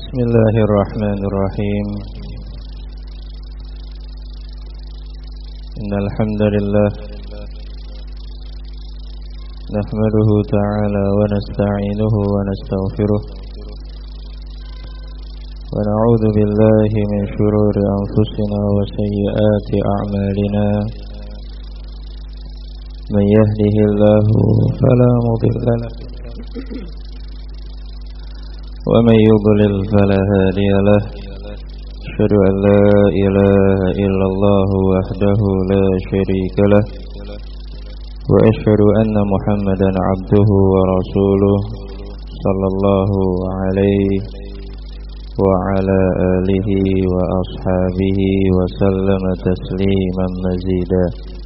Bismillahirrahmanirrahim. Innal hamdalillah nahmaduhu ta'ala wa nasta'inuhu wa nastaghfiruh wa na'udzu billahi min shururi anfusina wa sayyiati a'malina. Man yahdihillahu fala mudilla lahu wa man yudlil fala hadiya lahu. Asyhadu an la ilaha illallah wahdahu la syarika lah wa asyhadu anna Muhammadan abduhu wa rasuluh sallallahu alaihi wa ala alihi wa ashabihi wa sallama tasliman mazida.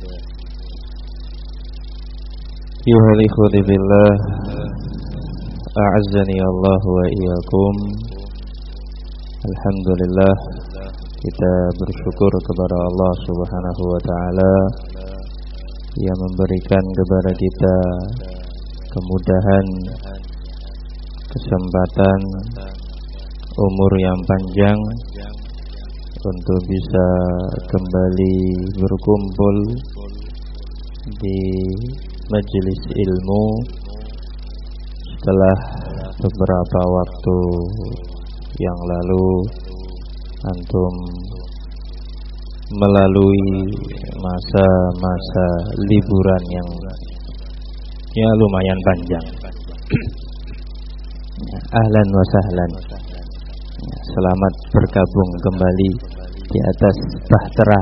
Ayuhal ikhwati billah, a'azzani Allah wa iyyakum. Alhamdulillah, kita bersyukur kepada Allah Subhanahu wa ta'ala yang memberikan kepada kita kemudahan, kesempatan, umur yang panjang untuk bisa kembali berkumpul di majelis ilmu setelah beberapa waktu yang lalu antum melalui masa-masa liburan yang ya lumayan panjang. Ahlan wa sahlan, selamat bergabung kembali di atas bahtera.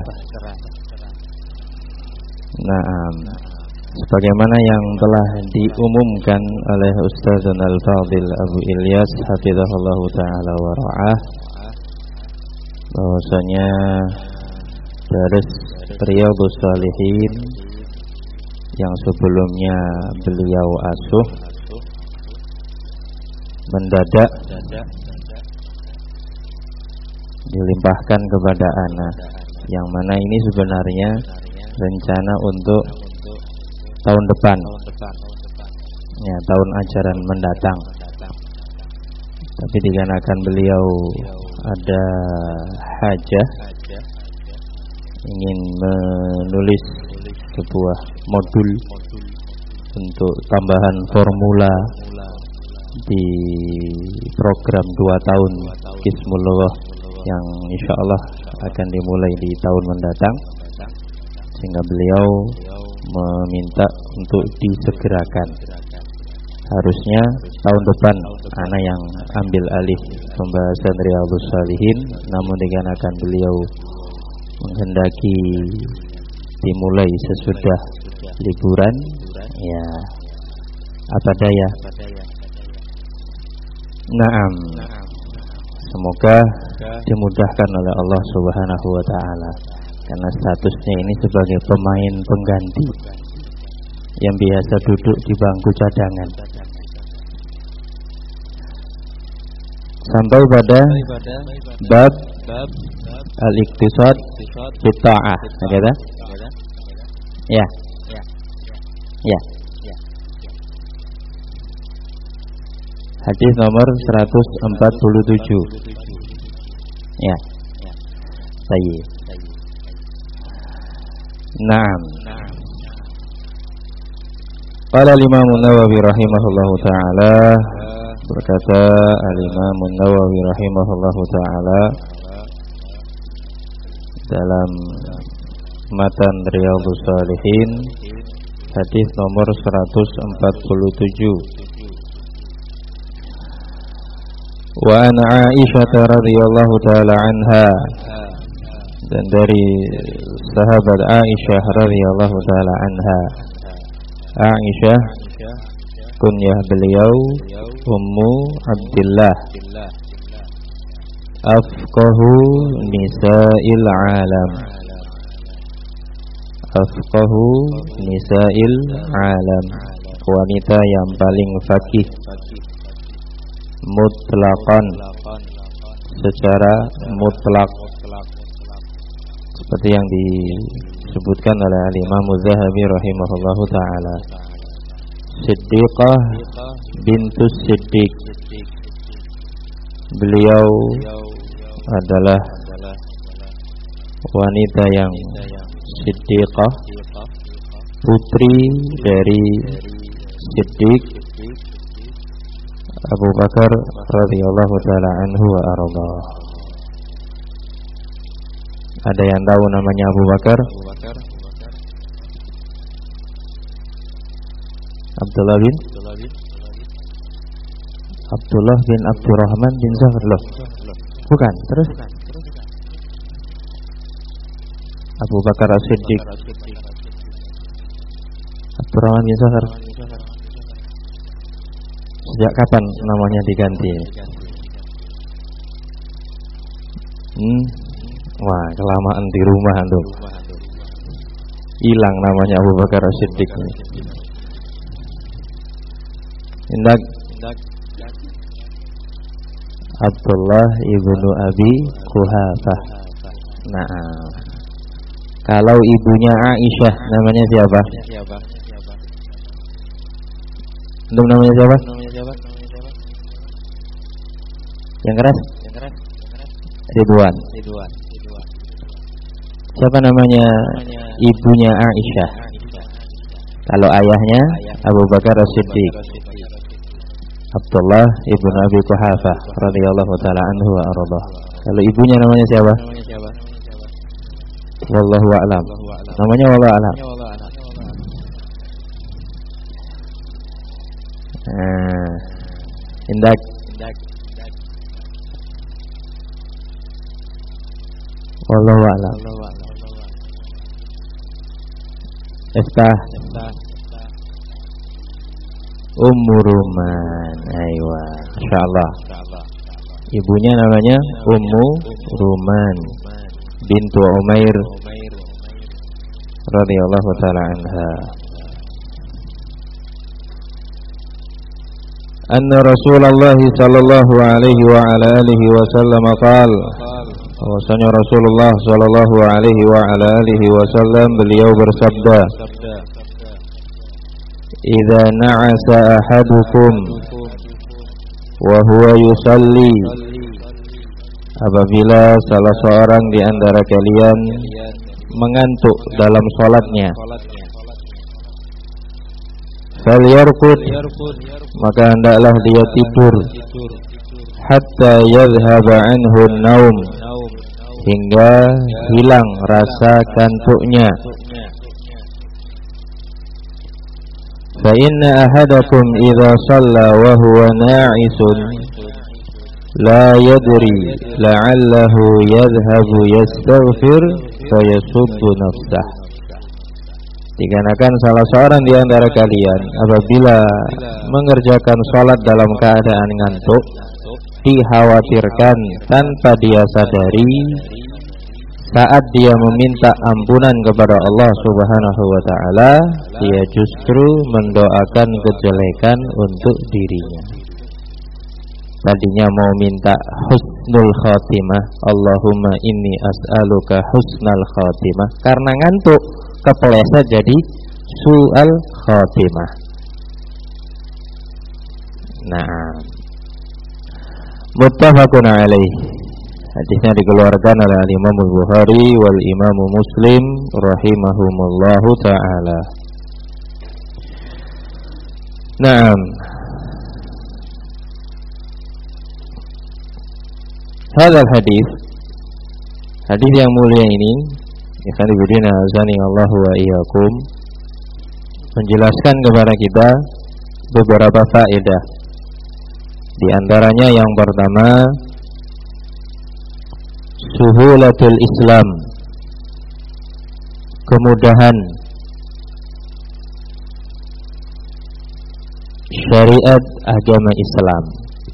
Naam, sebagaimana yang telah diumumkan oleh Ustadzun Al-Fadil Abu Ilyas hafizahullahu ta'ala wa ra'ah, bahwasanya Daris Riyadhus Shalihin yang sebelumnya beliau asuh mendadak dilimpahkan kepada anak, yang mana ini sebenarnya rencana untuk tahun depan, ya, tahun ajaran mendatang. Tapi dikarenakan beliau ada hajah ingin menulis sebuah modul untuk tambahan formula di program 2 tahun Qismullah yang insyaallah akan dimulai di tahun mendatang, sehingga beliau meminta untuk disegerakan. Harusnya tahun depan anak yang ambil alih pembahasan Riyadhus Shalihin, namun dikarenakan beliau menghendaki dimulai sesudah liburan, ya apa daya. Naam, semoga dimudahkan oleh Allah Subhanahu wa ta'ala, karena statusnya ini sebagai pemain pengganti yang biasa duduk di bangku cadangan. Sampai pada bab al-iqtisad bitta'ah, ada? Ya. Ya. Hadis nomor 147. Ya. Baik. Naam. Qala al-Imam an-Nawawi rahimahullahu ta'ala, berkata al-Imam an-Nawawi rahimahullahu ta'ala dalam matan Riyadhus Shalihin, hadis nomor 147. Wa an Aisyah radhiyallahu ta'ala anha, dan dari sahabat Aisyah radhiyallahu ta'ala anha. Aisyah kunyah beliau Ummu Abdillah, afqahu nisa'il alam, afqahu nisa'il alam, wanita yang paling faqih mutlaqan, secara mutlak, seperti yang disebutkan oleh Al-Imam Az-Zahabi rahimahullahu ta'ala. Siddiqah bintus Siddiq, Beliau adalah wanita yang siddiqah, putri dari Siddiq Abu Bakar radhiyallahu taala anhu wa arda. Ada yang tahu namanya Abu Bakar? Abdullah bin Abdurrahman bin Zafar loh. Bukan, terus Abu Bakar As-Siddiq Abdurrahman bin Zafar. Sejak kapan namanya diganti? Wah, kelamaan di rumah antum. Hilang namanya Abu Bakar As-Siddiq. Indak Abdullah ibnu Abi Quhafah. Nah, kalau ibunya Aisyah namanya siapa? Antum namanya siapa? Yang keras? Ridwan. Siapa namanya ibunya Aisyah? Kalau ayahnya Abu Bakar As-Siddiq Abdullah ibnu Abi Quhafah radhiyallahu taala anhu wa arda. Kalau ibunya namanya siapa? Wallahu a'lam. Namanya wallahu a'lam. Indak wallahu a'lam. Iftah Ummu Ruman. Aywa, insyaallah. Ibunya namanya Ummu Ruman bintu Umair radhiyallahu taala anha. Anna Rasulullah sallallahu alaihi wa ala alihi wasallam qala, bahwasanya Rasulullah sallallahu alaihi wa ala alihi wasallam beliau bersabda, "Idza na'asa ahadukum wa huwa yusalli," apabila salah seorang di antara kalian mengantuk dalam salatnya, falyarqud, maka hendaklah dia tidur, hatta yadhhaba anhu an-naum, hingga hilang rasa kantuknya. Fa inna ahadakum idza shalla wa huwa na'isun la yadri la'allahu yadhhabu yastaghfir fa yasubbu nafsah. Dikarenakan salah seorang di antara kalian apabila mengerjakan salat dalam keadaan ngantuk, dikhawatirkan tanpa dia sadari saat dia meminta ampunan kepada Allah Subhanahu wa taala, dia justru mendoakan kejelekan untuk dirinya. Tadinya mau minta husnul khatimah, Allahumma inni as'aluka husnal khatimah, karena ngantuk kepeleset jadi su'al khatimah. Nah, muttafaqun alaih. Hadisnya dikeluarkan oleh Imam Bukhari wal Imam Muslim rahimahumullahu taala. Naam. Hadal hadis yang mulia ini, ikhwan fillah azani Allah wa iyyakum, menjelaskan kepada kita beberapa faedah. Di antaranya yang pertama, suhulatul Islam, kemudahan syariat agama Islam.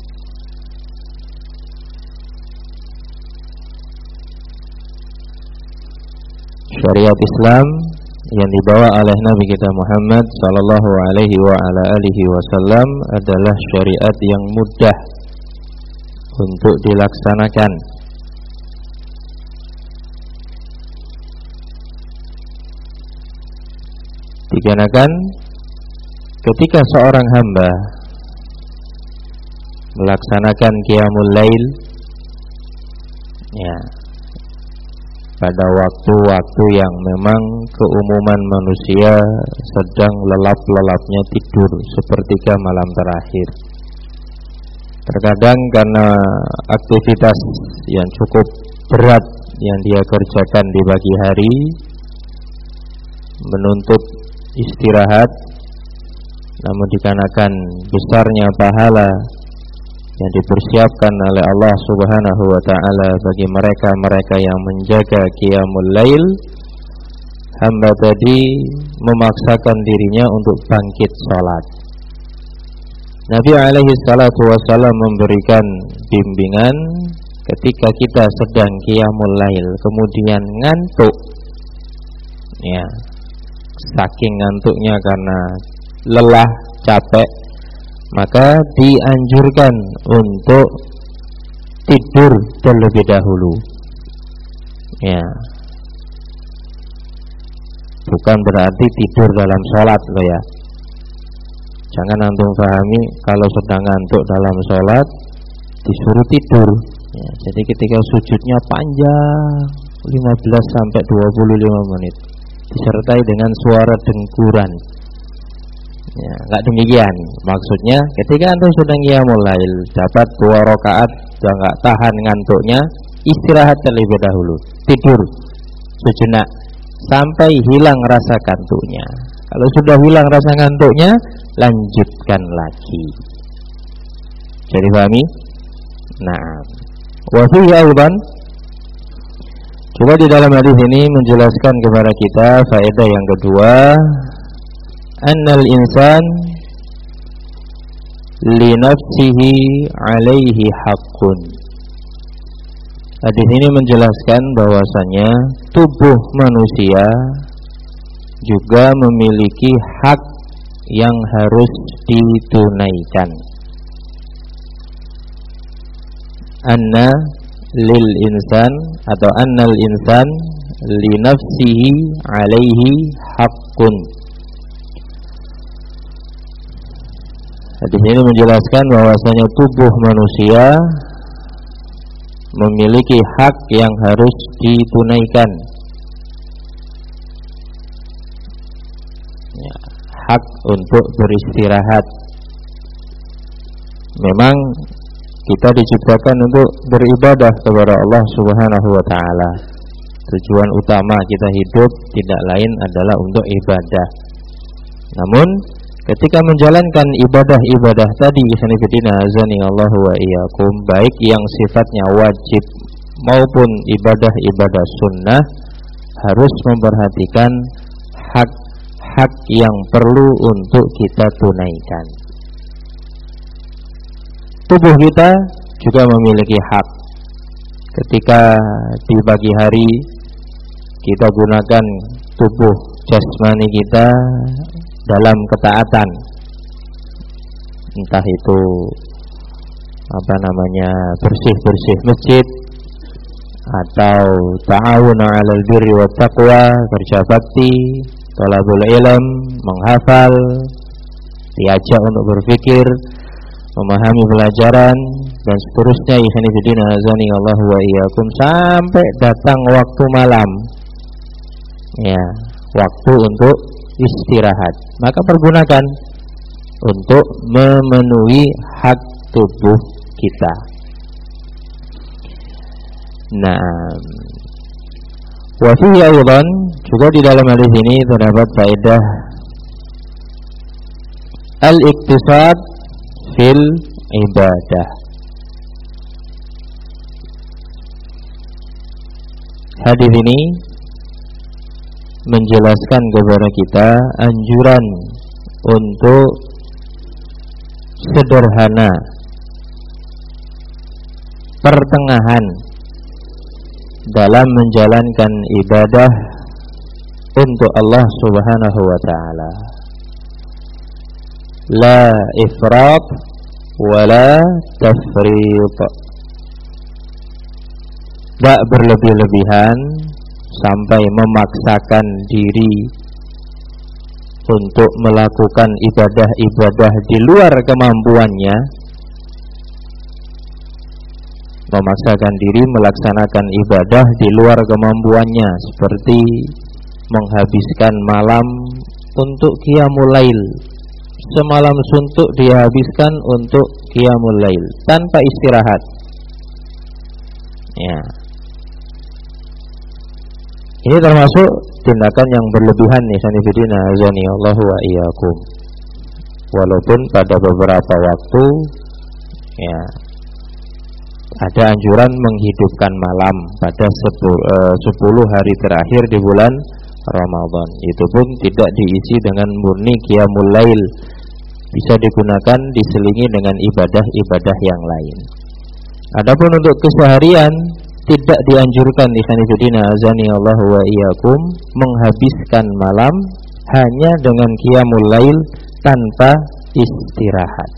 Syariat Islam yang dibawa oleh Nabi kita Muhammad sallallahu alaihi wa ala alihi wasallam adalah syariat yang mudah untuk dilaksanakan. Dikarenakan ketika seorang hamba melaksanakan qiyamul lail ya pada waktu-waktu yang memang keumuman manusia sedang lelap-lelapnya tidur sepertiga malam terakhir. Terkadang karena aktivitas yang cukup berat yang dia kerjakan di pagi hari menuntut istirahat, namun dikarenakan besarnya pahala yang dipersiapkan oleh Allah Subhanahu wa taala bagi mereka-mereka yang menjaga qiyamul lail, hamba tadi memaksakan dirinya untuk bangkit salat. Nabi alaihi salatu wasallam memberikan bimbingan ketika kita sedang qiyamul lail kemudian ngantuk ya, saking ngantuknya karena lelah, capek, maka dianjurkan untuk tidur terlebih dahulu. Ya, bukan berarti tidur dalam sholat loh ya. Jangan antum pahami kalau sedang ngantuk dalam sholat disuruh tidur. Ya, jadi ketika sujudnya panjang 15 sampai 25 menit disertai dengan suara dengkuran. Ya, enggak demikian. Maksudnya ketika antum sedang qiyamul lail dapat 2 rakaat dan enggak tahan ngantuknya, istirahat terlebih dahulu. Tidur sejenak sampai hilang rasa kantuknya. Kalau sudah hilang rasa ngantuknya, lanjutkan lagi. Jadi pahami? Nah, wa fihi aidan, coba di dalam hadis ini menjelaskan kepada kita faedah yang kedua, annal insan li nafsihi alaihi haqqun. Hadis ini menjelaskan bahwasanya tubuh manusia juga memiliki hak yang harus ditunaikan. Anna lil insan atau annal insan li nafsihi alaihi haqqun. Hadis ini menjelaskan bahwasanya tubuh manusia memiliki hak yang harus ditunaikan. Ya, hak untuk beristirahat. Memang kita diciptakan untuk beribadah kepada Allah Subhanahu wa taala. Tujuan utama kita hidup tidak lain adalah untuk ibadah. Namun ketika menjalankan ibadah-ibadah tadi, sanifidina azani Allah wa iyyakum, baik yang sifatnya wajib maupun ibadah-ibadah sunnah, harus memperhatikan hak-hak yang perlu untuk kita tunaikan. Tubuh kita juga memiliki hak. Ketika di pagi hari kita gunakan tubuh jasmani kita dalam ketaatan, entah itu bersih-bersih masjid atau ta'awun 'alal birri wat taqwa, kerja bakti, thalabul ilm, menghafal, diajak untuk berpikir, memahami pelajaran dan seterusnya, ikhwan fillah azani Allah wa iyyakum, sampai datang waktu malam. Ya, waktu untuk istirahat, maka pergunakan untuk memenuhi hak tubuh kita. Nah, wa fihi aidan, juga di dalam hadis ini terdapat faedah al-iktisad fil ibadah. Hadis ini menjelaskan kepada kita anjuran untuk sederhana, pertengahan dalam menjalankan ibadah untuk Allah Subhanahu wa taala. La ifrat wa la tafrit. Tak berlebih-lebihan sampai memaksakan diri untuk melakukan ibadah-ibadah di luar kemampuannya, memaksakan diri melaksanakan ibadah di luar kemampuannya, seperti menghabiskan malam untuk qiyamul lail. Semalam suntuk dihabiskan untuk qiyamul lail tanpa istirahat. Ya. Ini termasuk tindakan yang berlebihan nih, sanifidina azani Allahu wa iyyakum. Walaupun pada beberapa waktu ya ada anjuran menghidupkan malam pada 10 hari terakhir di bulan Ramadan. Itu pun tidak diisi dengan murni qiyamul lail. Bisa digunakan diselingi dengan ibadah-ibadah yang lain. Adapun untuk keseharian tidak dianjurkan di sanifidina azani Allahu wa iyyakum menghabiskan malam hanya dengan qiyamul lail tanpa istirahat.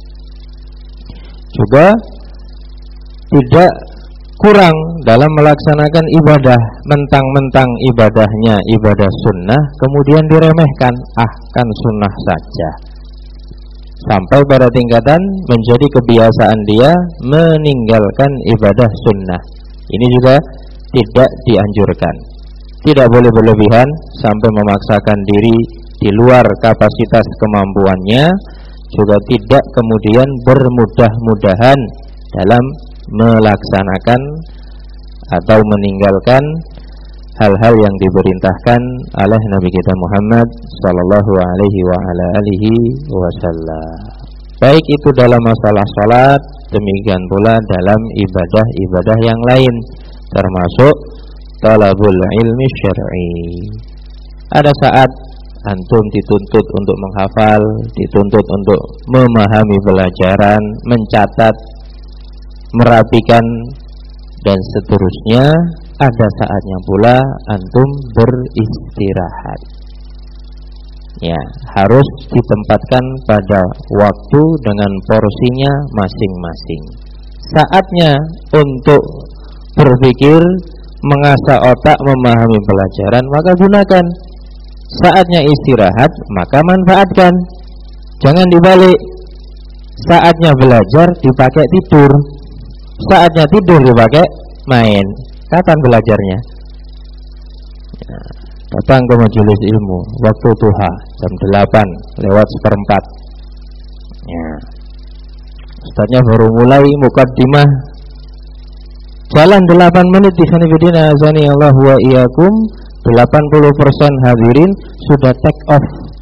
Juga tidak kurang dalam melaksanakan ibadah, mentang-mentang ibadahnya ibadah sunnah kemudian diremehkan, kan sunnah saja, sampai pada tingkatan menjadi kebiasaan dia meninggalkan ibadah sunnah. Ini juga tidak dianjurkan. Tidak boleh berlebihan sampai memaksakan diri di luar kapasitas kemampuannya, juga tidak kemudian bermudah-mudahan dalam melaksanakan atau meninggalkan hal-hal yang diperintahkan oleh Nabi kita Muhammad sallallahu alaihi wa ala alihi wasallam. Baik itu dalam masalah salat, demikian pula dalam ibadah-ibadah yang lain, termasuk talabul ilmi syar'i. Ada saat antum dituntut untuk menghafal, dituntut untuk memahami pelajaran, mencatat, merapikan, dan seterusnya. Ada saatnya pula antum beristirahat. Ya, harus ditempatkan pada waktu dengan porsinya masing-masing. Saatnya untuk berpikir, mengasah otak, memahami pelajaran, maka gunakan. Saatnya istirahat, maka manfaatkan. Jangan dibalik. Saatnya belajar dipakai tidur, saatnya tidur dipakai main. Kapan belajarnya? Ya, datang ke majelis ilmu waktu duha jam 8:08. Ya, ustadznya baru mulai mukaddimah, jalan 8 menit di sanifidina azani Allah wa iyyakum, 80% hadirin sudah take off.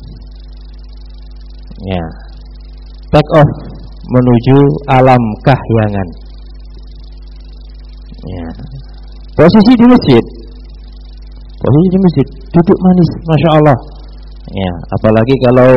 Ya, take off menuju alam kahyangan. Ya, posisi di masjid, duduk manis, masya Allah. Ya, apalagi kalau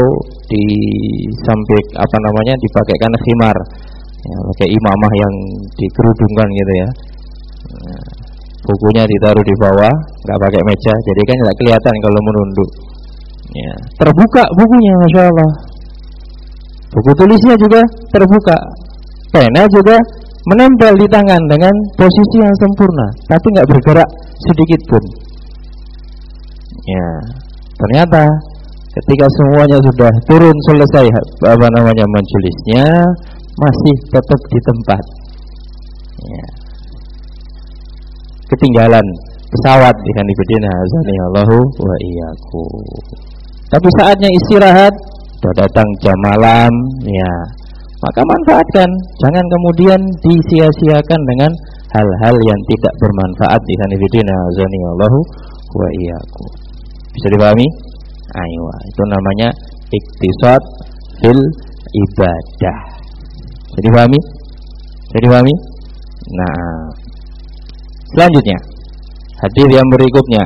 dipakaikan khimar, ya, pakai imamah yang dikerudungkan gitu ya. Bukunya ditaruh di bawah, nggak pakai meja, jadi kan nggak kelihatan kalau menunduk. Ya, terbuka bukunya, masya Allah. Buku tulisnya juga terbuka, pena juga menempel di tangan dengan posisi yang sempurna, tapi nggak bergerak sedikit pun. Ya, ternyata ketika semuanya sudah turun selesai majelisnya, masih tetap di tempat. Ya, ketinggalan pesawat di sanifidina azani Allahu wa iyyakum. Tapi saatnya istirahat, sudah datang jam malam, ya, maka manfaatkan. Jangan kemudian disia-siakan dengan hal-hal yang tidak bermanfaat di sanifidina azani Allahu wa iyyakum. Bisa dipahami? Ayo, itu namanya iktisad fil ibadah. Bisa dipahami? Bisa dipahami? Nah, selanjutnya hadis yang berikutnya.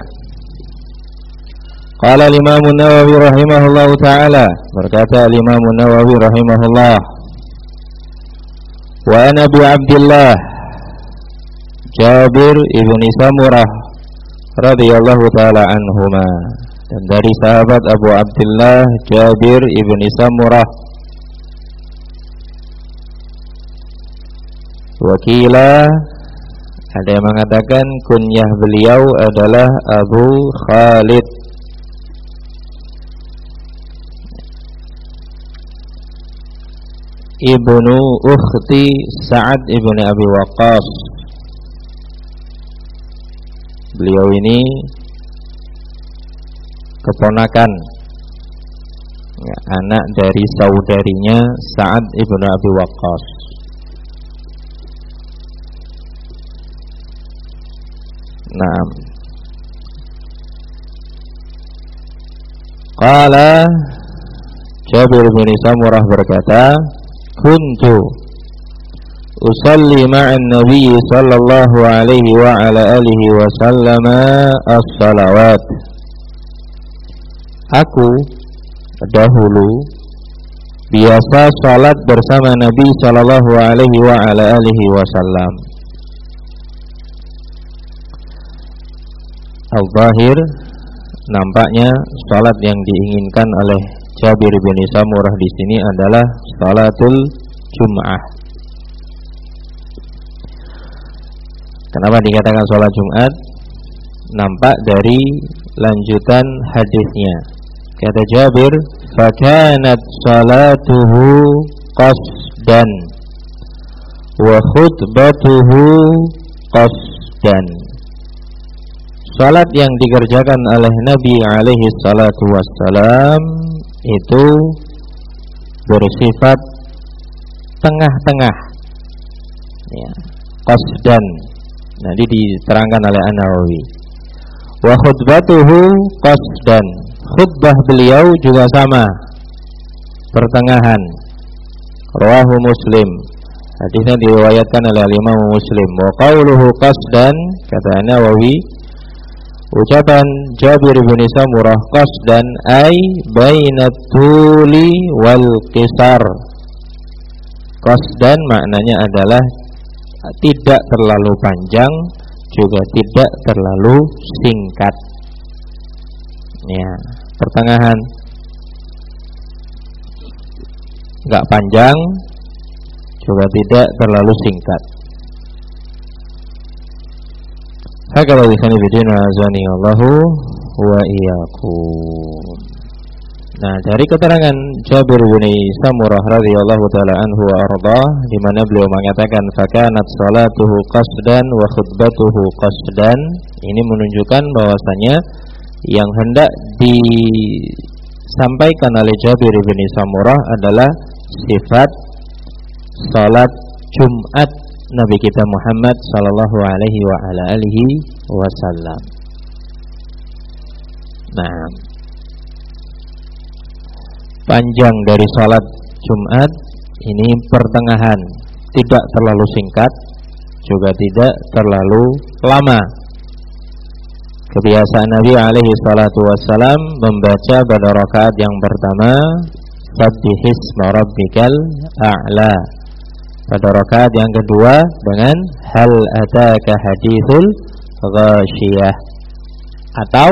Qala Imam Nawawi rahimahullah taala, berkata Imam Nawawi rahimahullah, wa Nabi Abdullah Jabir ibni Samurah radhiyallahu taala anhuma, dan dari sahabat Abu Abdullah Jabir ibni Samurah. Wakila, ada yang mengatakan kunyah beliau adalah Abu Khalid. ibnu ukhti Sa'ad ibnu Abi Waqqas. Beliau ini keponakan, ya, anak dari saudarinya Sa'ad ibnu Abi Waqqas. Naam. Qala Jabir bin Samurah berkata, kuntu usalli ma'an Nabi sallallahu alaihi wa ala alihi wa sallama as-salawat. Aku dahulu biasa salat bersama Nabi sallallahu alaihi wa ala alihi wasallam. Al-Zahir, nampaknya salat yang diinginkan oleh Jabir bin Samurah di sini adalah salatul Jum'ah. Kenapa dikatakan salat Jumat? Nampak dari lanjutan hadisnya. Kata Jabir, fakanat salatuhu qasdan wa khutbatuhu qasdan. Salat yang dikerjakan oleh Nabi alaihi salatu wassalam itu bersifat tengah-tengah, ya, qasdan. Nanti diterangkan oleh An-Nawawi. Wa khutbatuhu qasdan. Khutbah beliau juga sama, pertengahan. Rawahu Muslim. Hadisnya diriwayatkan oleh Imam Muslim. Wa qauluhu qasdan, kata An-Nawawi, ucapan Jabir bin Samurah qasdan ay bainat tuli wal qisar. Qasdan maknanya adalah tidak terlalu panjang juga tidak terlalu singkat, ya, pertengahan, enggak panjang juga tidak terlalu singkat. Hakala lisani bidina azani Allahu wa iyyakum. Nah, dari keterangan Jabir bin Samurah radhiyallahu taala anhu wa ardhah, di mana beliau mengatakan fakanat salatuhu qasdan wa khutbatuhu qasdan, ini menunjukkan bahwasanya yang hendak disampaikan oleh Jabir bin Samurah adalah sifat salat Jumat Nabi kita Muhammad sallallahu alaihi wa ala alihi wasallam. Nah, panjang dari salat Jumat ini pertengahan, tidak terlalu singkat juga tidak terlalu lama. Kebiasaan Nabi alaihi salatu wassalam membaca pada rakaat yang pertama Sabbihisma rabbikal a'la, pada rakaat yang kedua dengan hal ataka hadithul ghasyiyah, atau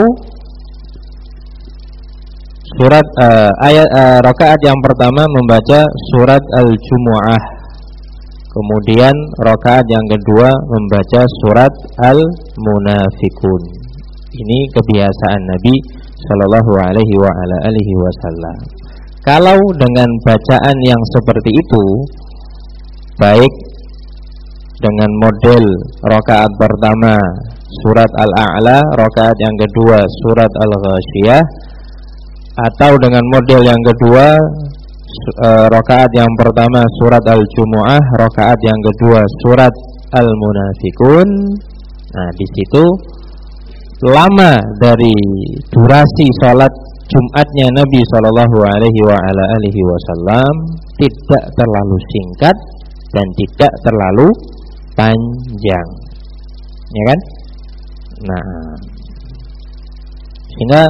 surat rakaat yang pertama membaca surat Al-Jumu'ah, kemudian rakaat yang kedua membaca surat Al-Munafikun. Ini kebiasaan Nabi sallallahu alaihi wa ala alihi wasallam. Kalau dengan bacaan yang seperti itu, baik dengan model rakaat pertama surat Al-A'la, rakaat yang kedua surat Al-Ghasyiyah, atau dengan model yang kedua rakaat yang pertama surat Al-Jumu'ah, rakaat yang kedua surat Al-Munafikun. Nah, di situ lama dari durasi salat Jumatnya Nabi sallallahu alaihi wa ala alihi wasallam tidak terlalu singkat dan tidak terlalu panjang, ya kan? Nah, sehingga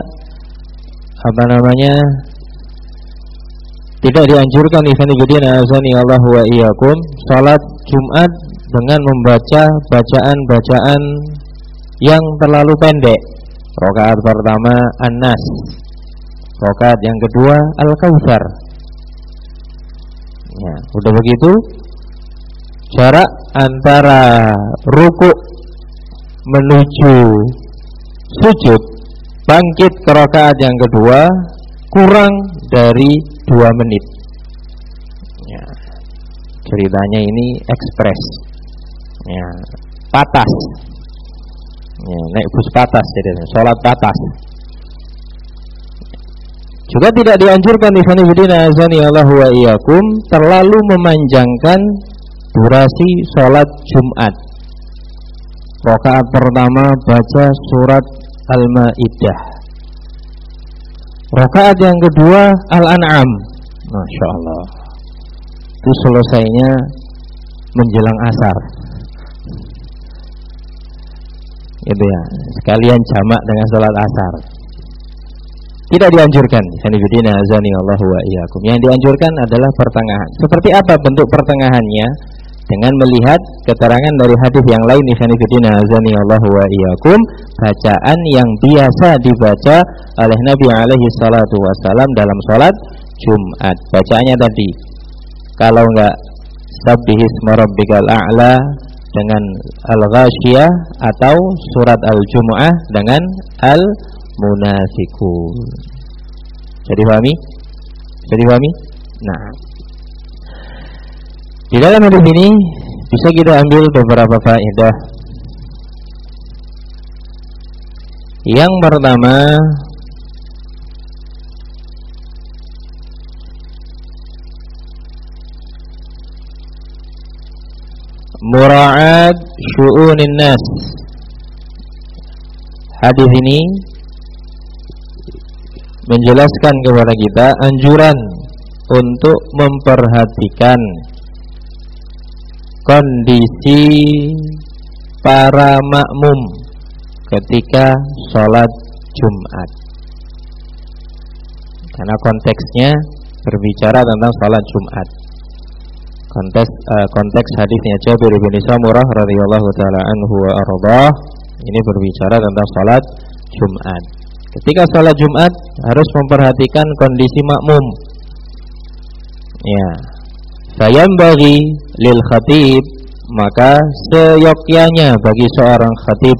tidak dianjurkan azani Allah wa iyyakum salat Jumat dengan membaca bacaan-bacaan yang terlalu pendek. Rakaat pertama An-Nas, rakaat yang kedua Al-Kautsar. Ya, udah begitu jarak antara rukuk menuju sujud bangkit ke rakaat yang kedua kurang dari 2 menit. Ya, ceritanya ini ekspres, ya, patas, ya, naik bus patas, jadi sholat patas. Juga tidak dianjurkan ikhwani fillah azani Allah wa iyyakum terlalu memanjangkan durasi sholat Jumat. Rakaat pertama baca surat Al-Maidah. Rakaat yang kedua Al-An'am. Masya Allah. Itu selesainya menjelang asar. Itu ya, sekalian jamak dengan sholat asar. Tidak dianjurkan. Hanifidina azani Allahu wa iyyakum. Yang dianjurkan adalah pertengahan. Seperti apa bentuk pertengahannya? Dengan melihat keterangan dari hadis yang lain, hanifidina azani Allahu wa iyyakum, bacaan yang biasa dibaca oleh Nabi alaihi salatu wasallam dalam sholat Jumat. Bacaannya tadi, kalau enggak sabbihisma rabbikal a'la dengan al-ghasyiyah, atau surat al-jumu'ah dengan al-munafiqun. Jadi pahami? Nah, di dalam hadis ini bisa kita ambil beberapa faedah. Yang pertama, mura'at syu'unin nas. Hadis ini menjelaskan kepada kita anjuran untuk memperhatikan kondisi para makmum ketika sholat Jumat, karena konteksnya berbicara tentang sholat Jumat. Konteks hadisnya Jabir bin Samurah radhiyallahu taala anhu wa ardhah ini berbicara tentang sholat Jumat. Ketika sholat Jumat harus memperhatikan kondisi makmum. Ya, fayambaghi lil khatib, maka seyogyanya bagi seorang khatib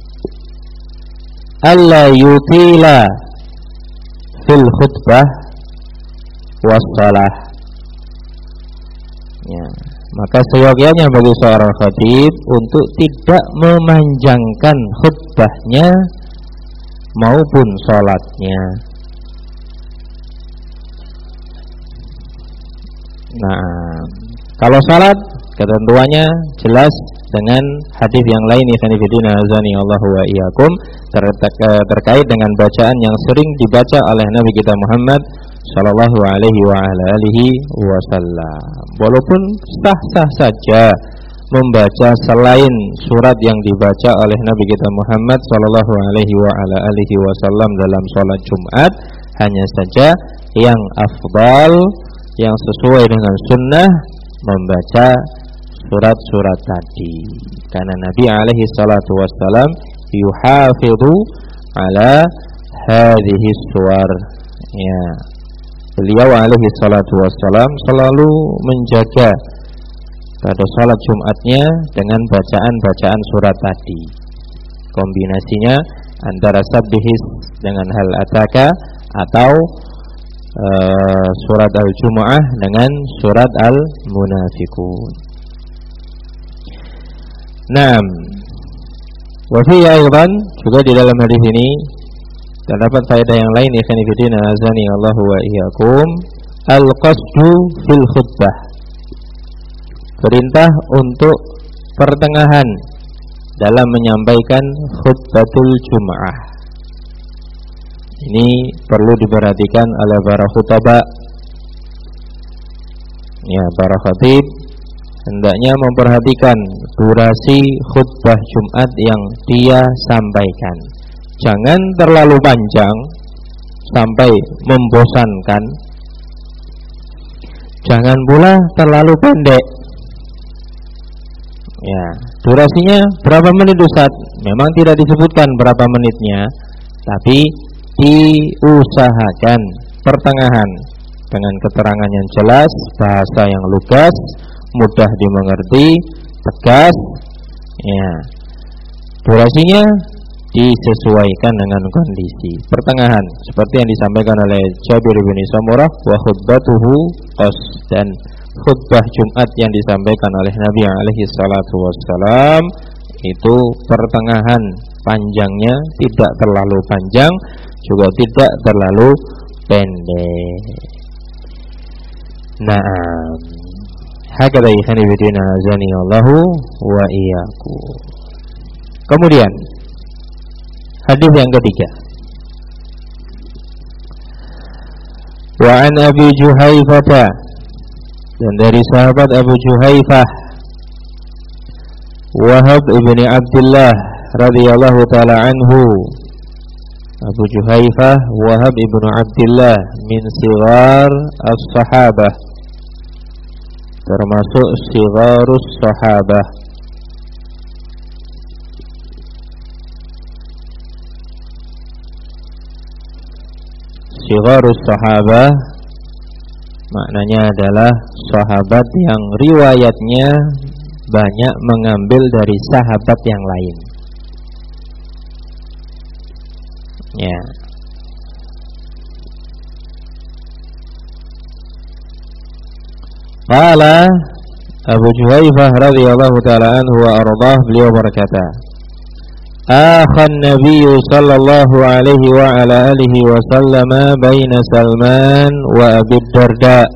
alla yutila fil khutbah wassalah. Ya, maka seyogyanya bagi seorang khatib untuk tidak memanjangkan khutbahnya maupun sholatnya. Nah, kalau salat ketentuannya jelas dengan hadis yang lain ikhwanifidina azani Allahu wa iyyakum terkait dengan bacaan yang sering dibaca oleh Nabi kita Muhammad sallallahu alaihi wa ala alihi wasallam. Walaupun sah-sah saja membaca selain surat yang dibaca oleh Nabi kita Muhammad sallallahu alaihi wa ala alihi wasallam dalam sholat Jumat, hanya saja yang afdal, yang sesuai dengan sunnah, membaca surat-surat tadi, karena Nabi alaihi salatu wassalam yuhafidhu ala hadhihi suwar. Ya, beliau alaihi salatu wassalam selalu menjaga pada salat Jumatnya dengan bacaan-bacaan surat tadi. Kombinasinya antara sabbihis dengan hal ataka, atau surat al-jumu'ah dengan surat al-munafiqun. Naam. Wa fi aidan, juga di dalam hadis ini terdapat faedah yang lain ikhwan fillah azani Allahu wa iyyakum, al-qasdu fil khutbah. Perintah untuk pertengahan dalam menyampaikan khutbatul Jum'ah. Ini perlu diperhatikan oleh para khutbah. Ya, para khatib hendaknya memperhatikan durasi khutbah Jumat yang dia sampaikan. Jangan terlalu panjang sampai membosankan. Jangan pula terlalu pendek. Ya, durasinya berapa menit Ustaz? Memang tidak disebutkan berapa menitnya, tapi diusahakan pertengahan dengan keterangan yang jelas, bahasa yang lugas, mudah dimengerti, tegas. Ya, durasinya disesuaikan dengan kondisi pertengahan, seperti yang disampaikan oleh Jabir bin Samurah, wa khutbatuhu qas, dan khutbah Jumat yang disampaikan oleh Nabi alaihi salatu wassalam itu pertengahan panjangnya, tidak terlalu panjang juga tidak terlalu pendek. Naam. Hakadha ikhwani bidina azani Allahu wa iyyakum. Kemudian hadis yang ketiga. Wa an Abi Juhaifah, dan dari sahabat Abu Juhaifah Wahab ibn Abdullah radhiyallahu taala anhu. Abu Juhaifah Wahab ibn Abdullah min sigar as-sahabah, termasuk sigarus sahabah. Sigarus sahabah maknanya adalah sahabat yang riwayatnya banyak mengambil dari sahabat yang lain. Ya. Qala Abu Juhaifah radhiyallahu taala anhu wa ardhah, beliau berkata, akhan Nabi sallallahu alaihi wa ala alihi wa sallama baina Salman wa Abi Darda.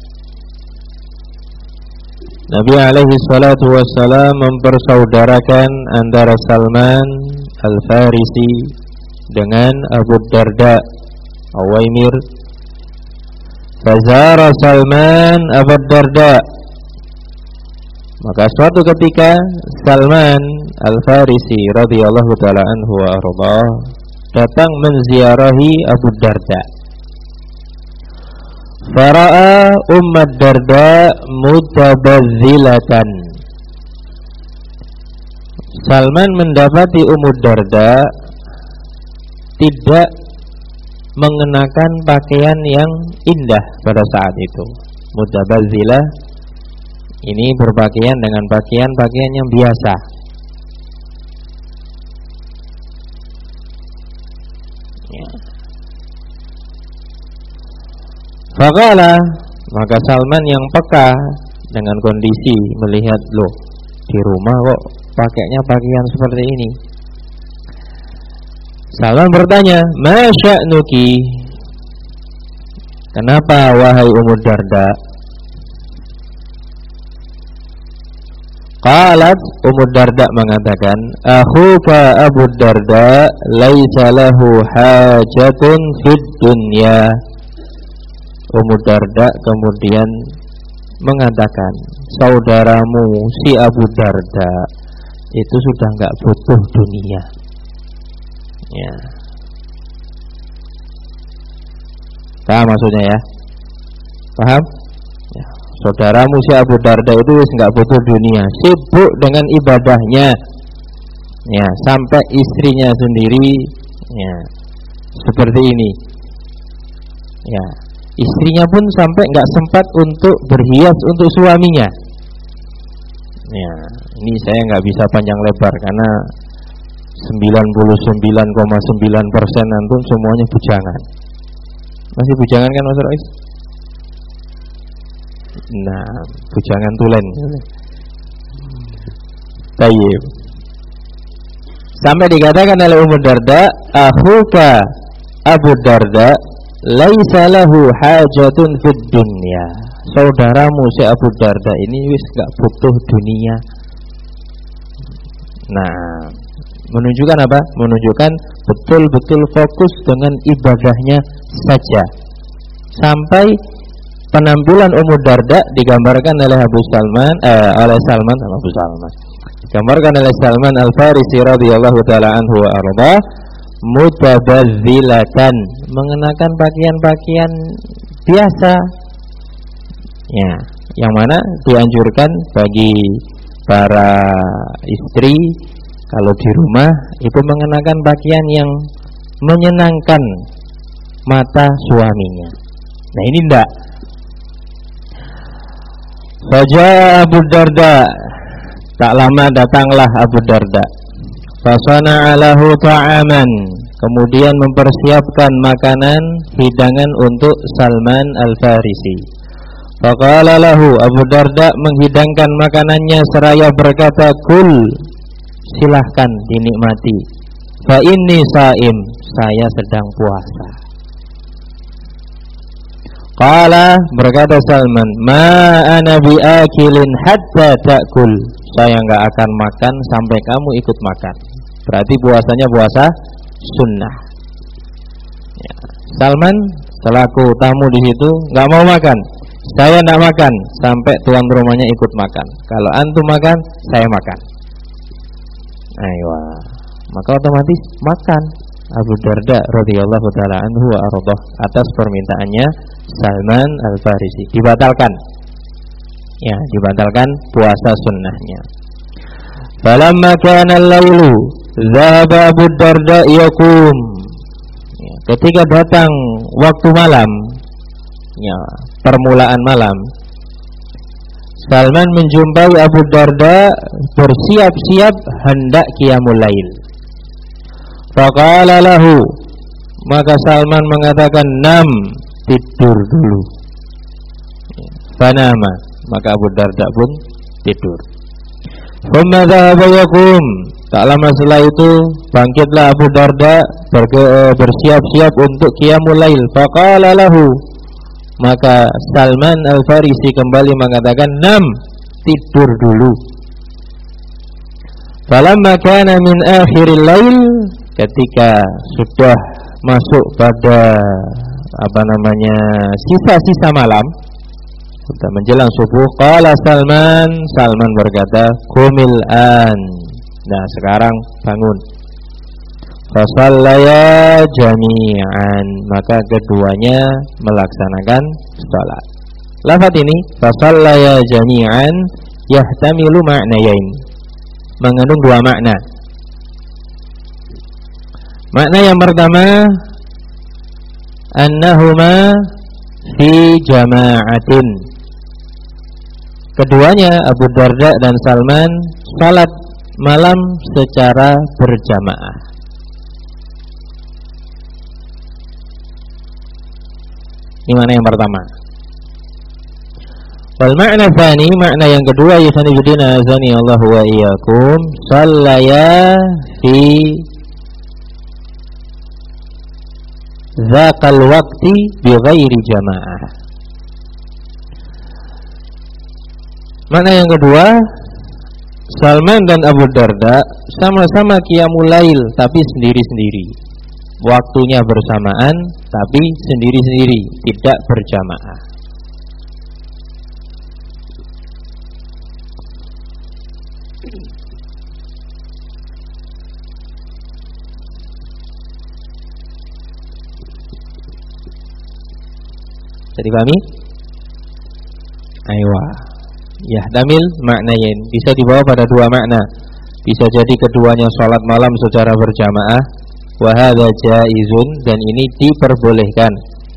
Nabi alaihi salatu wassalam mempersaudarakan antara Salman Al-Farisi dengan Abu Darda Awaimir. Fazara Salman Abu Darda, maka suatu ketika Salman Al-Farisi radhiyallahu taala anhu wa ardhah datang menziarahi Abu Darda. Fara'a Ummu Darda mutabazzilatan. Salman mendapati Ummu Darda tidak mengenakan pakaian yang indah pada saat itu. Mutabazzilah ini berpakaian dengan pakaian yang biasa. Ya. Faqala, maka Salman yang peka dengan kondisi melihat, loh, di rumah kok pakainya pakaian seperti ini. Salman bertanya, ma sya'nuki? Kenapa wahai Ummu Darda? Qalat, Ummu Darda mengatakan, akhuka Abu Darda laisa lahu hajatun fid dunya. Ummu Darda kemudian mengatakan, saudaramu si Abu Darda itu sudah enggak butuh dunia. Ya. Paham maksudnya ya? Paham? Ya. Saudaramu si Abu Darda itu enggak butuh dunia, sibuk dengan ibadahnya. Ya, sampai istrinya sendiri ya seperti ini. Ya, istrinya pun sampai enggak sempat untuk berhias untuk suaminya. Ya, ini saya enggak bisa panjang lebar karena 99,9% antum semuanya bujangan. Masih bujangan kan Mas Rois? Nah, bujangan tulen. Tayyib. Sampai dikatakan oleh Ummu Darda, akhuka Abu Darda laisa lahu hajatun fid dunya. Saudaramu si Abu Darda ini wis gak butuh dunia. Nah, menunjukkan apa? Menunjukkan betul-betul fokus dengan ibadahnya saja. Sampai penampilan Ummu Darda digambarkan oleh Abu Salman, digambarkan oleh Salman Al-Farisi radhiyallahu taala anhu wa arda, mutabazzilatan, mengenakan pakaian-pakaian biasa. Ya, yang mana dianjurkan bagi para istri kalau di rumah itu mengenakan pakaian yang menyenangkan mata suaminya. Nah, ini enggak. Faja Abu Darda, tak lama datanglah Abu Darda. Fasana alahu ta'aman, kemudian mempersiapkan makanan hidangan untuk Salman Al-Farisi. Faqala lahu, Abu Darda menghidangkan makanannya seraya berkata, kul, silahkan dinikmati. Fa inni saim, saya sedang puasa. Qala, berkata Salman, ma ana biakilin hatta ta'kul, saya enggak akan makan sampai kamu ikut makan. Berarti puasanya puasa sunnah. Ya. Salman selaku tamu di situ enggak mau makan. Saya enggak makan sampai tuan rumahnya ikut makan. Kalau antum makan, saya makan. Aywa, maka otomatis makan. Abu Darda radhiyallahu taala anhu wa ardhah atas permintaannya Salman Al-Farisi dibatalkan. Ya, dibatalkan puasa sunnahnya. Falamma kana al-lailu dhahaba Abu Darda yaqum. Ya, ketika datang waktu malam, ya, permulaan malam, Salman menjumpai Abu Darda bersiap-siap hendak qiyamul lail. Faqala lahu, maka Salman mengatakan, nam, tidur dulu. Fanama, maka Abu Darda pun tidur. Thumma dhahaba yaqum, tak lama setelah itu bangkitlah Abu Darda bersiap-siap untuk qiyamul lail. Faqala lahu, maka Salman Al-Farisi kembali mengatakan, nam, tidur dulu. Falamma kana min akhiril lail, ketika sudah masuk pada sisa-sisa malam, sudah menjelang subuh, qala Salman, Salman berkata, qumil an, nah sekarang bangun. Fasallaya jami'an, maka keduanya melaksanakan salat. Lafaz ini fasallaya jami'an yahtamilu ma'nayain, mengandung dua makna. Makna yang pertama, annahuma fi jama'atin, keduanya Abu Darda dan Salman salat malam secara berjamaah. Ini makna yang pertama. Wal makna tsani, makna yang kedua, yasanibudina azani Allah wa iyyakum, sallaya fi dzaqal waqti bi ghairi jamaah. Makna yang kedua, Salman dan Abu Darda sama-sama qiyamul lail tapi sendiri-sendiri. Waktunya bersamaan tapi sendiri-sendiri, tidak berjamaah. Jadi pahami? Aywa. Yahdamil maknain, bisa dibawa pada dua makna. Bisa jadi keduanya salat malam secara berjamaah, wa hadza jaizun, dan ini diperbolehkan.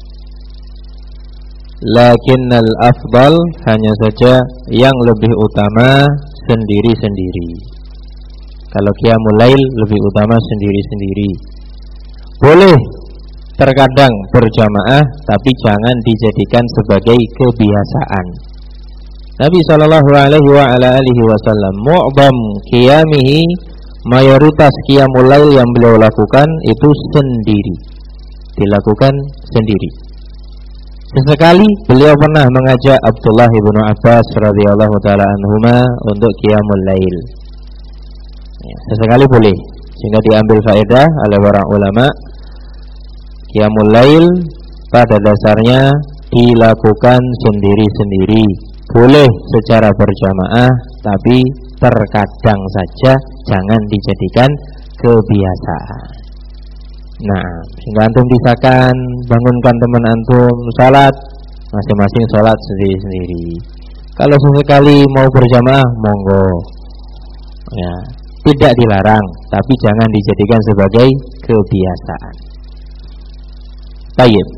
Lakinnal afdal, hanya saja yang lebih utama sendiri-sendiri. Kalau qiyamul lail lebih utama sendiri-sendiri. Boleh terkadang berjamaah, tapi jangan dijadikan sebagai kebiasaan. Nabi sallallahu alaihi wa ala alihi wasallam mu'dham qiyamihi, mayoritas qiyamul lail yang beliau lakukan itu sendiri, dilakukan sendiri. Sesekali beliau pernah mengajak Abdullah bin Abbas radhiyallahu taala anhuma untuk qiyamul lail. Ya, sesekali boleh, sehingga diambil faedah oleh para ulama. Qiyamul lail pada dasarnya dilakukan sendiri-sendiri. Boleh secara berjamaah, tapi terkadang saja, jangan dijadikan kebiasaan. Nah, sehingga antum bisakan bangunkan teman antum salat, masing-masing salat sendiri-sendiri. Kalau sesekali mau berjamaah, monggo. Ya, tidak dilarang, tapi jangan dijadikan sebagai kebiasaan. Baik.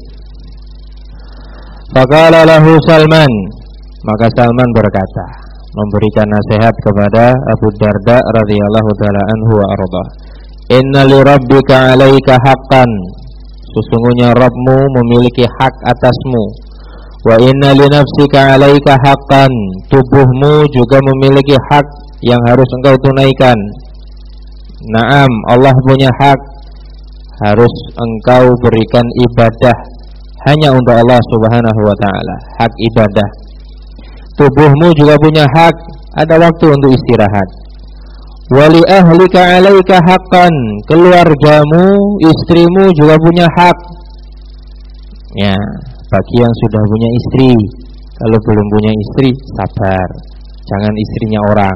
Faqala lahu Salman, maka Salman berkata, memberikan nasihat kepada Abu Darda radhiyallahu taala anhu wa ardhah, inna li rabbika 'alaika haqqan, sesungguhnya Rabbmu memiliki hak atasmu, Wa inna li nafsika 'alaika haqqan, tubuhmu juga memiliki hak yang harus engkau tunaikan. Naam, Allah punya hak, harus engkau berikan ibadah hanya untuk Allah Subhanahu wa taala, hak ibadah. Tubuhmu juga punya hak, ada waktu untuk istirahat. Wali ahlika 'alaika haqqan, keluargamu, istrimu juga punya hak. Ya, bagi yang sudah punya istri, kalau belum punya istri, sabar, jangan istrinya orang.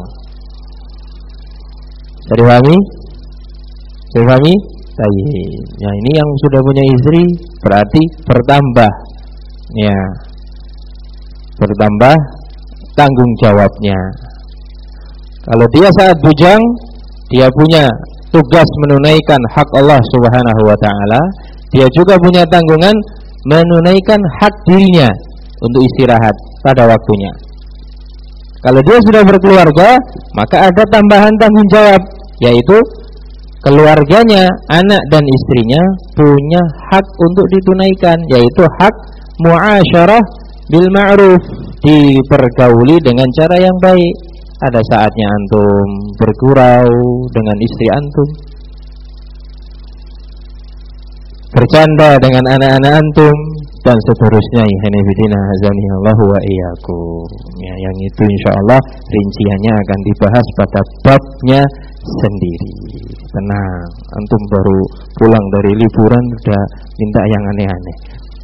Dipahami? Dipahami? Ya, ini yang sudah punya istri berarti bertambah. Ya, bertambah tanggung jawabnya. Kalau dia saat bujang, dia punya tugas menunaikan hak Allah Subhanahu wa taala, dia juga punya tanggungan menunaikan hak dirinya untuk istirahat pada waktunya. Kalau dia sudah berkeluarga, maka ada tambahan tanggung jawab, yaitu keluarganya, anak dan istrinya punya hak untuk ditunaikan, yaitu hak muasyarah bil ma'ruf, dipergauli dengan cara yang baik. Ada saatnya antum bergurau dengan istri antum, bercanda dengan anak-anak antum, dan seterusnya. Ikhwanifidina azani Allah wa iyyakum. Ya, yang itu insyaallah rinciannya akan dibahas pada babnya sendiri. Tenang, antum baru pulang dari liburan udah minta yang aneh-aneh.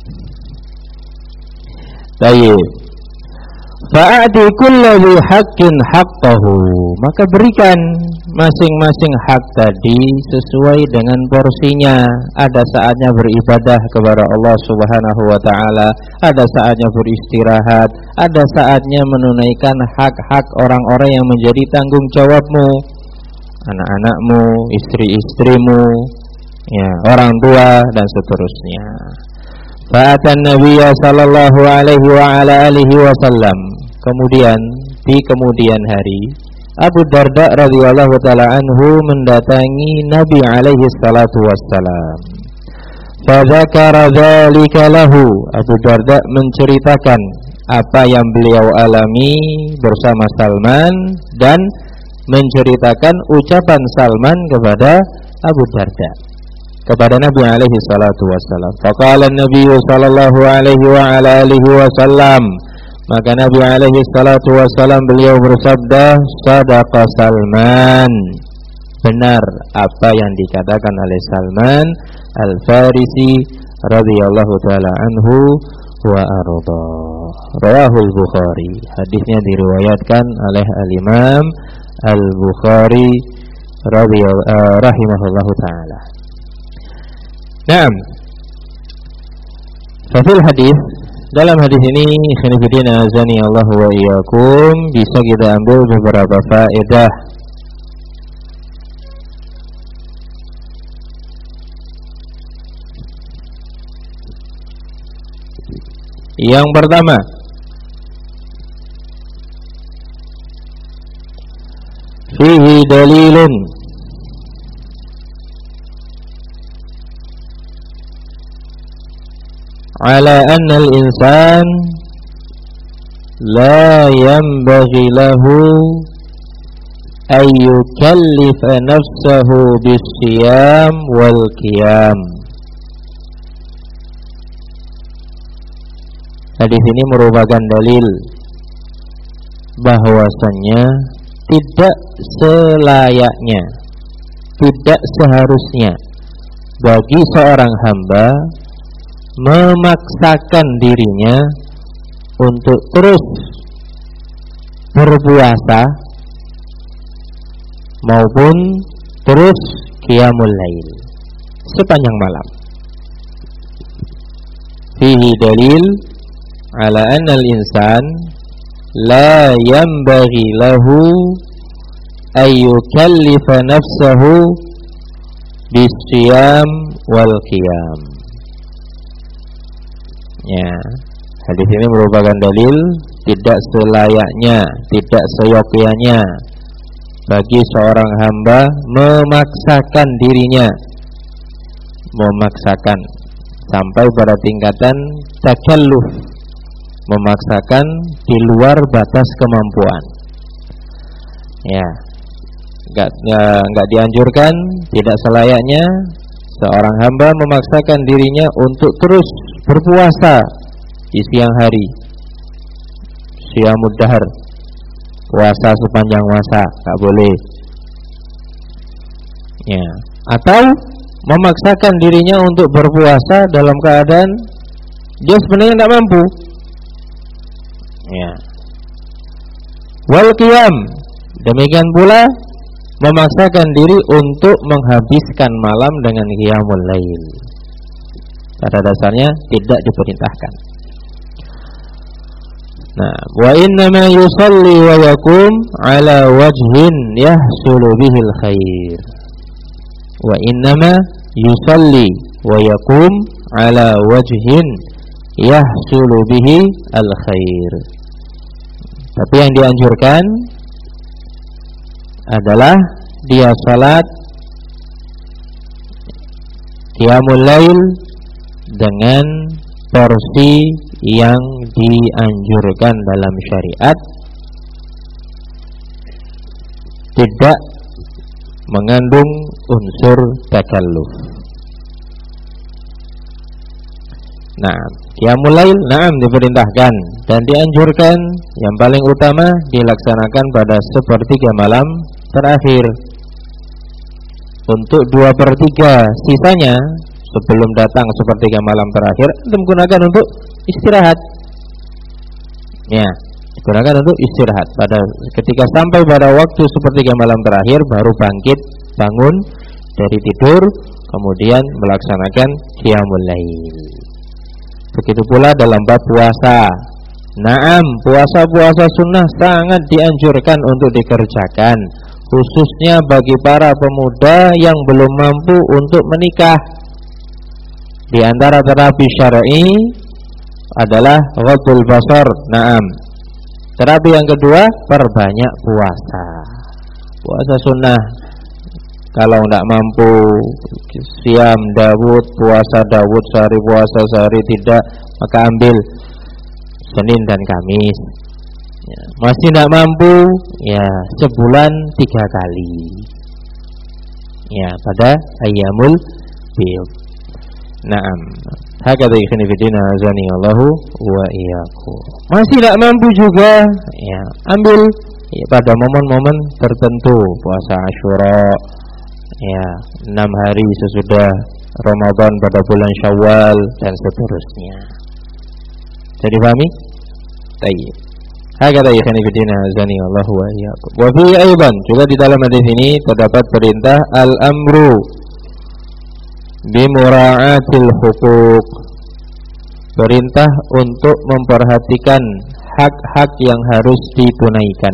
Baik. Fa'ati kulli haqqin haqqahu, maka berikan masing-masing hak tadi sesuai dengan porsinya. Ada saatnya beribadah kepada Allah Subhanahu wa taala, ada saatnya beristirahat, ada saatnya menunaikan hak-hak orang-orang yang menjadi tanggung jawabmu, anak-anakmu, istri-istrimu, ya, orang tua dan seterusnya. Fa'atan Nabiyya sallallahu alaihi wa ala alihi wasallam. Kemudian di kemudian hari Abu Darda radhiyallahu taala anhu mendatangi Nabi alaihi salatu wassalam. Fa dzakara dzalika lahu. Abu Darda menceritakan apa yang beliau alami bersama Salman dan menceritakan ucapan Salman kepada Abu Darda, kepada Nabi alaihi salatu wassalam. Faqala Nabi sallallahu alaihi wa ala alihi wasallam, maka Nabi alaihi salatu wassalam beliau bersabda, sadaqa Salman, benar apa yang dikatakan oleh Salman Al-Farisi radhiyallahu taala anhu wa arda. Rawahul Bukhari, hadisnya diriwayatkan oleh Al-Imam Al-Bukhari rahimahullahu taala. Naam. Fafil hadis, dalam hadis ini khonifidina azani Allah wa iyyakum, bisa kita ambil beberapa faedah. Yang pertama, fihi dalilun ala anna al-insan la yanbaghi lahu ay yukallifa nafsahu bis-siyam wal qiyam. Hadis ini merupakan dalil bahwasannya tidak selayaknya, tidak seharusnya bagi seorang hamba memaksakan dirinya untuk terus berpuasa maupun terus qiyamul lail sepanjang malam. Fihi dalil ala anna al-insan la yanbaghi lahu ay yukallifa nafsahu bis-siyam wal qiyam. Ya, hadis ini merupakan dalil tidak selayaknya, tidak seyogyanya bagi seorang hamba memaksakan dirinya, memaksakan sampai pada tingkatan takalluf, memaksakan di luar batas kemampuan. Ya, enggak dianjurkan, tidak selayaknya seorang hamba memaksakan dirinya untuk terus berpuasa di siang hari, siyamud dahar, puasa sepanjang masa, enggak boleh. Ya, atau memaksakan dirinya untuk berpuasa dalam keadaan dia sebenarnya tidak mampu. Ya. Wal qiyam, demikian pula memaksakan diri untuk menghabiskan malam dengan qiyamul lail. Pada dasarnya tidak diperintahkan. Nah, wa innama yusalli wa yaqum ala wajhin yahsulu bihil khair. Wa innama yusalli wa yaqum ala wajhin yahsulu bihi al khair. Tapi yang dianjurkan adalah dia salat qiyamul lail dengan porsi yang dianjurkan dalam syariat, tidak mengandung unsur takalluf. Nah, qiyamul lail diperintahkan dan dianjurkan, yang paling utama dilaksanakan pada sepertiga malam terakhir. Untuk 2/3 sisanya sebelum datang sepertiga malam terakhir digunakan untuk istirahat. Ya, digunakan untuk istirahat. Ketika sampai pada waktu sepertiga malam terakhir baru bangkit, bangun dari tidur, kemudian melaksanakan qiyamul lail. Begitu pula dalam bab puasa. Naam, puasa-puasa sunnah sangat dianjurkan untuk dikerjakan, khususnya bagi para pemuda yang belum mampu untuk menikah. Di antara terapi syar'i adalah ghadul basar. Naam. Terapi yang kedua, perbanyak puasa. Puasa sunnah. Kalau tidak mampu siam Dawud, puasa Dawud sehari, puasa sehari tidak, maka ambil Senin dan Kamis. Ya, masih tidak mampu, ya sebulan 3 kali. Ya, pada ayyamul bid. Naam. Hakadha ikhwan fillah azani Allahu wa iyyakum. Masih tidak mampu juga, ya ambil ya, pada momen-momen tertentu, puasa Asyura, ya 6 hari sesudah Ramadan pada bulan Syawal dan seterusnya. Jadi pahami? Baik. Hakadha ikhwan fillah azani Allahu wa iyyakum. Wa fi aidan, juga di dalam hadis ini terdapat perintah al-amru bimura'atil huquq, perintah untuk memperhatikan hak-hak yang harus ditunaikan.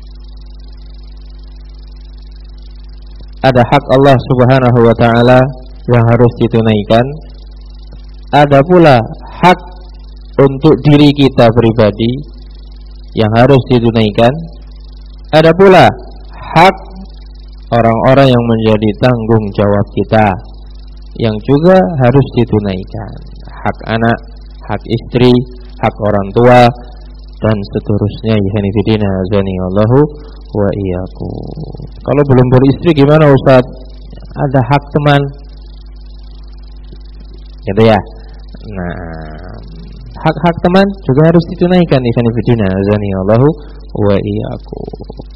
Ada hak Allah Subhanahu wa ta'ala yang harus ditunaikan, ada pula hak untuk diri kita pribadi yang harus ditunaikan, ada pula hak orang-orang yang menjadi tanggung jawab kita yang juga harus ditunaikan. Hak anak, hak istri, hak orang tua, dan seterusnya. Ikhwanifidina azani Allahu wa iyyakum. Kalau belum beristri gimana Ustaz? Ada hak teman, gitu ya. Nah, hak-hak teman juga harus ditunaikan. Ikhwanifidina azani Allahu wa iyyakum.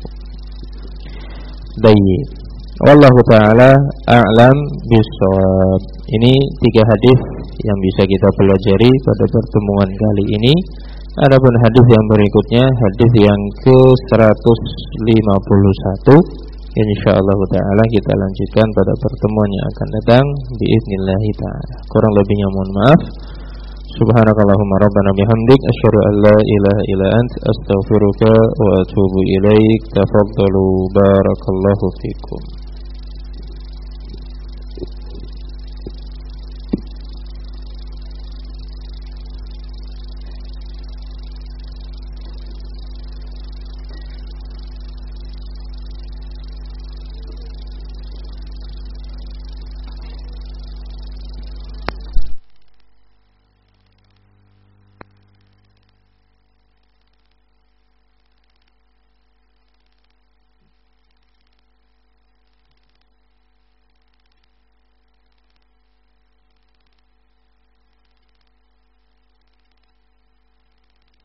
Baik. Wallahu ta'ala a'lam bishawab. Ini 3 hadis yang bisa kita pelajari pada pertemuan kali ini. Adapun hadis yang berikutnya, hadis yang ke-151, insyaallah ta'ala kita lanjutkan pada pertemuan yang akan datang biiznillah ta'ala. Kurang lebihnya mohon maaf. Subhanakallahumma rabbana bihamdik asyhadu an la ilaha illa ant astaghfiruka wa atubu ilaik. Tafaddalu barakallahu fikum.